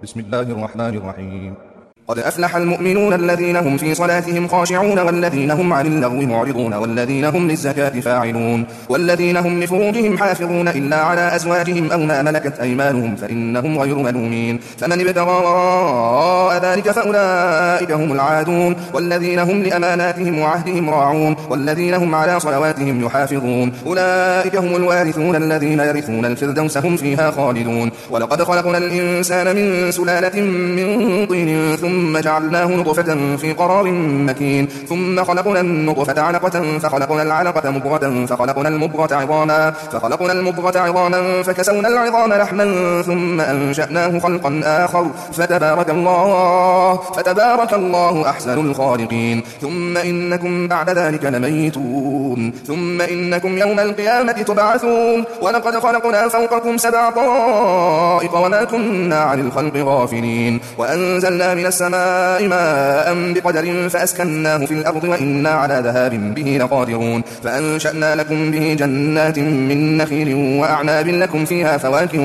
بسم الله الرحمن الرحيم. قد أفلح المؤمنون الذين هم في صلاتهم خاشعون والذين هم عن اللغو معرضون والذين هم للزكاة فاعلون والذين هم لفروجهم حافظون إلا على أزواجهم أو ما ملكت أيمانهم فإنهم غير ملومين فمن ابتغى وراء ذلك فأولئك هم العادون والذين هم لأماناتهم وعهدهم راعون والذين هم على صلواتهم يحافظون أولئك هم الوارثون الذين يرثون الفردوس هم فيها خالدون. ولقد خلقنا الإنسان من سلالة من طين ثم جعلناه نطفة في قرار مكين ثم خلقنا النطفة علقة فخلقنا العلقة مضغة فخلقنا المضغة عظاما فكسونا العظام لحما ثم أنشأناه خلقا آخر فتبارك الله أحسن الخالقين. ثم إنكم بعد ذلك لميتون ثم إنكم يوم القيامة تبعثون. ولقد خلقنا فوقكم 7 طرائق وما كنا عن الخلق غافلين وأنزلنا من السماء ماء بقدر فأسكناه في الأرض وإنا على ذهاب به لقادرون. فأنشأنا لكم به جنات من نخيل وأعناب لكم فيها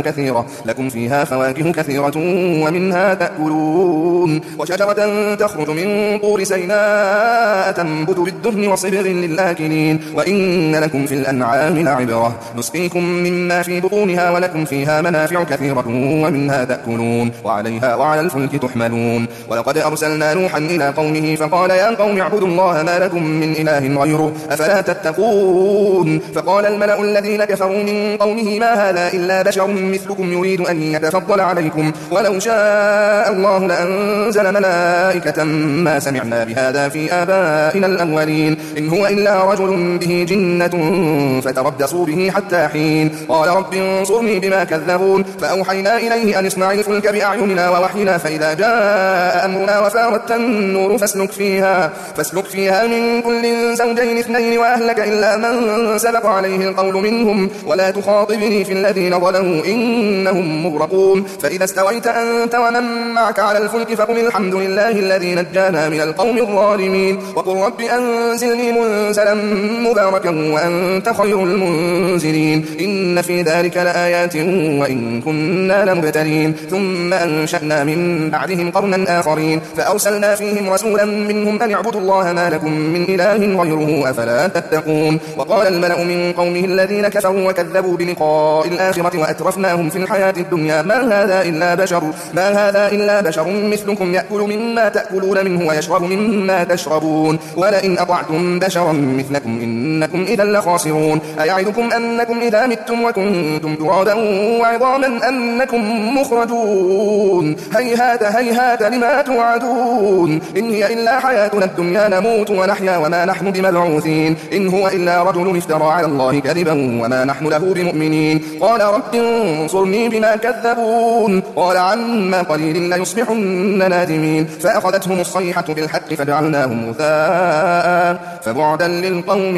فواكه كثيرة ومنها تأكلون. وشجرة تخرج من طور سيناء تنبت بالدهن وصبغ للآكلين وإن لكم في الأنعام لعبرة نسقيكم مما في بطونها ولكم فيها منافع كثيرة ومنها تأكلون وعليها وعلى الفلك تحملون. ولقد أرسلنا نوحا إلى قومه فقال يا قوم اعبدوا الله ما لكم من إله غيره أفلا تتقون. فقال الملأ الذين كفروا من قومه ما هذا إلا بشر مثلكم يريد أن يتفضل عليكم ولو شاء الله لأنزل ملائكة ما سمعنا بهذا في آبائنا الأولين إن هو إلا رجل به جنة فتربصوا به حتى حين. قال رب انصرني بما كذبون. فأوحينا إليه أن اصنع الفلك بأعيننا ووحينا فإذا جاء أمرنا وفارت النور فاسلك فيها من كل زوجين 2 وأهلك إلا من سبق عليه القول منهم ولا تخاطبني في الذين ظلموا إنهم مغرقون. فإذا استويت أنت ومن معك على الفلك فقل الحمد لله الذي نجانا من القوم الظالمين وقل رب أنزلني منزلا مباركا وأنت خير المنزلين إن في ذلك لآيات وإن كنا لمبتلين. ثم أنشأنا من بعدهم قرنا آخرين فأرسلنا فيهم رسولا منهم أن اعبدوا الله ما لكم من إله غيره أفلا تتقون. وقال الملأ من قومه الذين كفروا وكذبوا بلقاء الآخرة وأترفناهم في الحياة الدنيا ما هذا إلا بشر مثلكم يأكل مما تأكلون منه ويشرب مما تشربون ولئن أطعتم بشرا مثلكم إنكم إذا لخاسرون. أيعدكم أنكم إذا متم وكنتم ترابا وعظاما أنكم مخرجون هيهات لما توعدون إن هي إلا حياتنا الدنيا نموت ونحيا وما نحن بمبعوثين إن هو إلا رجل افترى على الله كذبا وما نحن له بمؤمنين. قال رب انصرني بما كذبون. قال عما قليل ليصبحن نادمين. فأخذتهم الصيحة بالحق فجعلناهم غثاء فبعدا للقوم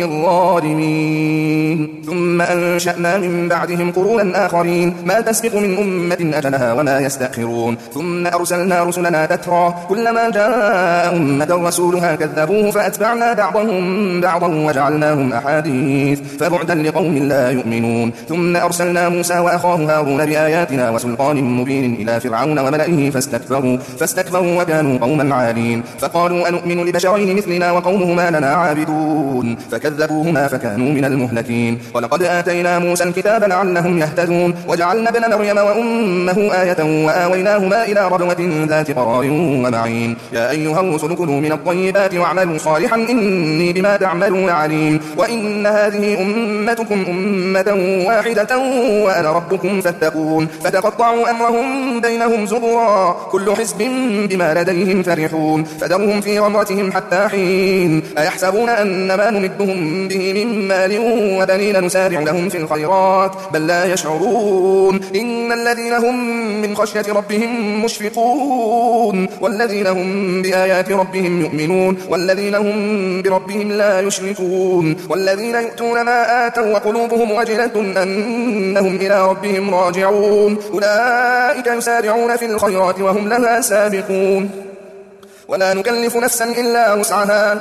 الظالمين. ثم أنشأنا من بعدهم قرونا آخرين ما تسبق من أمة أجلها وما يستأخرون. ثم أرسلنا رسلنا تترى كلما جاء أمة رسولها كذبوه فأتبعنا بعضهم بعضا وجعلناهم أحاديث فبعدا لقوم لا يؤمنون. ثم أرسلنا موسى وأخاه هارون بآياتنا وسلطان مبين إلى فرعون وملئه فاستكبروا وكانوا قوما عالين. فقالوا أنؤمن لبشرين مثلنا وقومهما لنا عابدون فكذبوهما فكانوا من المهلكين. ولقد آتينا موسى الكتاب لعلهم يهتدون وجعلنا ابن مريم وأمه آية وآويناهما إلى ربوة ذات قرار ومعين. يا أيها الرسل كلوا من الطيبات واعملوا صالحا إني بما تعملون عليم. وإن هذه أمتكم أمة واحدة وأنا ربكم فاتقون. فتقطعوا أمرهم بينهم زبرا كل حزب بما لديهم فرحون. فذرهم في غمرتهم حتى حين. أيحسبون أن ما نمدهم به من مال وبنين نسارع لهم في الخيرات بل لا يشعرون. إن الذين هم من خشية ربهم مشفقون والذين هم بآيات ربهم يؤمنون والذين هم بربهم لا يشركون والذين يؤتون ما آتوا وقلوبهم وجلة أنهم إلى ربهم راجعون أولئك يسارعون في الخيرات وهم لها سابقون. ولا نكلف نفسا إلا وسعها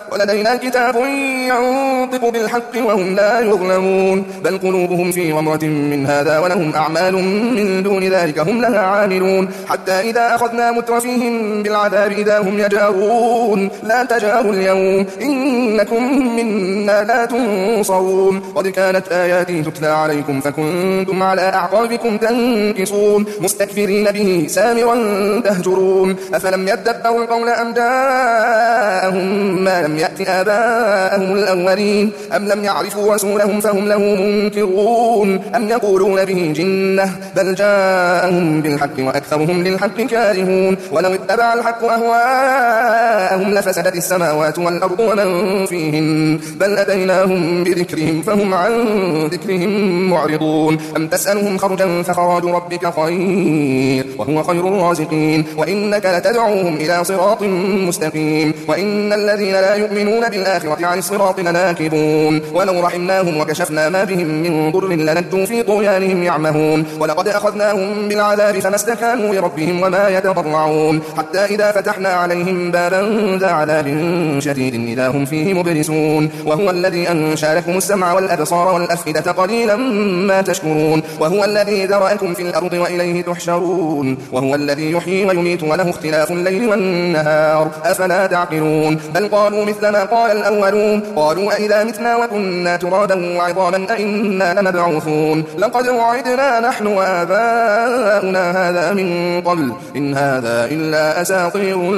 ولدينا كتاب ينطق بالحق وهم لا يظلمون بل قلوبهم في غمرة من هذا ولهم أعمال من دون ذلك هم لها عاملون حتى إذا أخذنا مترفيهم بالعذاب إذا هم يجارون لا تجاروا اليوم إنكم منا لا تنصرون قد كانت آياتي تتلى عليكم فكنتم على أعقابكم تنكصون مستكبرين به سامرا تهجرون أفلم يدبروا القول أم جاءهم ما لم يأت آباءهم الأولين أم لم يعرفوا رسولهم فهم له منكرون أم يقولون به جنة بل جاءهم بالحق وأكثرهم للحق كارهون ولو اتبع الحق أهواءهم لفسدت السماوات والأرض ومن فيهن بل أتيناهم بذكرهم فهم عن ذكرهم معرضون أم تسألهم خرجا فخراج ربك خير وهو خير الرازقين وإنك لتدعوهم إلى صراط مستقيم وإن الذين لا يؤمنون بالآخرة عن الصراط لناكبون ولو رحمناهم وكشفنا ما بهم من ضر لنجوا في طغيانهم يعمهون ولقد أخذناهم بالعذاب فما استكانوا لربهم وما يتضرعون حتى إذا فتحنا عليهم بابا ذا عذاب شديد إذا هم فيه مبلسون وهو الذي أنشأ لكم السمع والأبصار والأفئدة قليلا ما تشكرون وهو الذي ذرأكم في الأرض وإليه تحشرون وهو الذي يحيي ويميت وله اختلاف الليل والنهار أفلا تعقلون بل قالوا مثل ما قال الأولون قالوا أئذا متنا وكنا ترابا وعظاما أئنا لمبعوثون لقد وعدنا نحن وآباؤنا هذا من قبل إن هذا إلا أساطير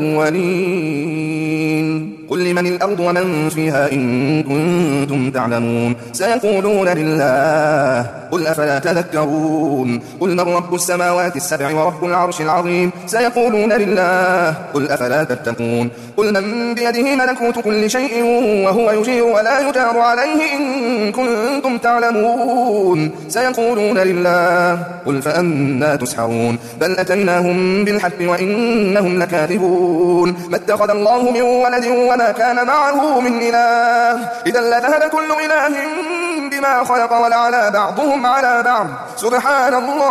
الأولين قل لمن الأرض ومن فيها إن كنتم تعلمون سيقولون لله قل أفلا تذكرون قل من رب السماوات السبع ورب العرش العظيم سيقولون لله قل أفلا تتقون قل من بيده ملكوت كل شيء وهو يجير ولا يجار عليه إن كنتم تعلمون سيقولون لله قل فأنا تسحرون بل أتيناهم بالحق وإنهم لكاذبون ما اتخذ الله من ولد وما كان معه من إله إذا لذهب كل إله بما خلق ولعلى بعضهم على بعض سبحان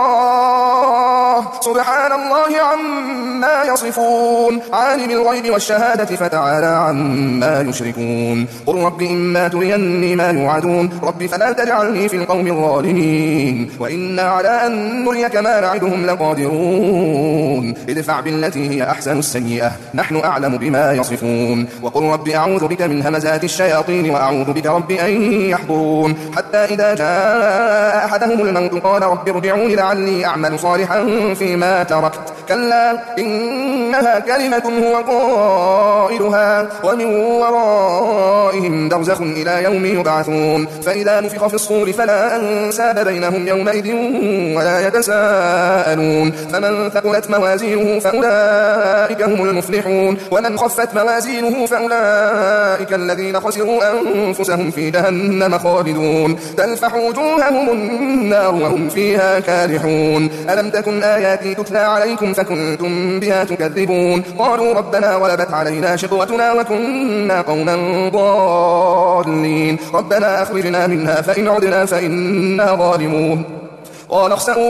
الله عما يصفون عالم الغيب والشهادة فتعالى عما يشركون قل رب إما تريني ما يوعدون رب فلا تجعلني في القوم الظالمين وإنا على أن نريك ما نعدهم لقادرون ادفع بالتي هي أحسن السيئة نحن أعلم بما يصفون وقل رب أعوذ بك من همزات الشياطين وأعوذ بك رب أن يحضرون حتى إذا جاء أحدهم الموت قال رب ارجعون لعلي أعمل صالحا فيما تركت كلا إنها كلمة هو قائلها ومن ورائهم برزخ إلى يوم يبعثون فإذا نفخ في الصور فلا أنساب بينهم يومئذ ولا يتساءلون فمن ثقلت موازينه فأولئك هم المفلحون ومن خفت موازينه فأولئك الذين خسروا أنفسهم في جهنم خالدون تلفح وجوههم النار وهم فيها كالحون ألم تكن آياتي تتلى عليكم فكنتم بها تكذبون قالوا ربنا غلبت علينا شقوتنا وكنا قوما ضالين ربنا أخرجنا منها فإن عدنا فإنا ظالمون قال اخسئوا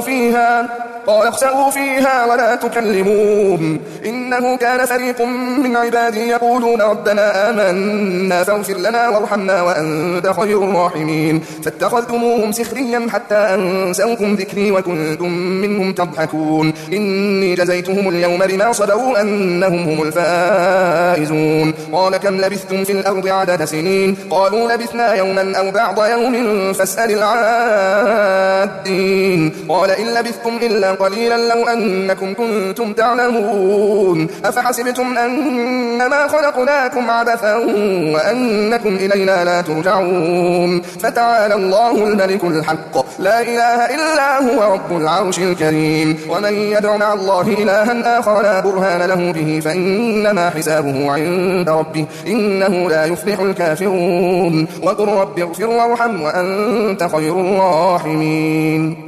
فيها ولا تكلمون إنه كان فريق من عبادي يقولون ربنا آمنا فاغفر لنا وارحمنا وأنت خير الراحمين فاتخذتموهم سخريا حتى أنسوكم ذكري وكنتم منهم تضحكون إني جزيتهم اليوم بما صبروا أنهم هم الفائزون قال كم لبثتم في الأرض عدد سنين قالوا لبثنا يوما أو بعض يوم فاسأل العادين قال إن لبثتم إلا قليلا لو أنكم كنتم تعلمون أفحسبتم أنما خلقناكم عبثا وأنكم إلينا لا ترجعون فتعالى الله الملك الحق لا إله إلا هو رب العرش الكريم ومن يدع مع الله إلها آخر لا برهان له به فإنما حسابه عند ربه إنه لا يفلح الكافرون وقل رب اغفر وارحم وأنت خير الراحمين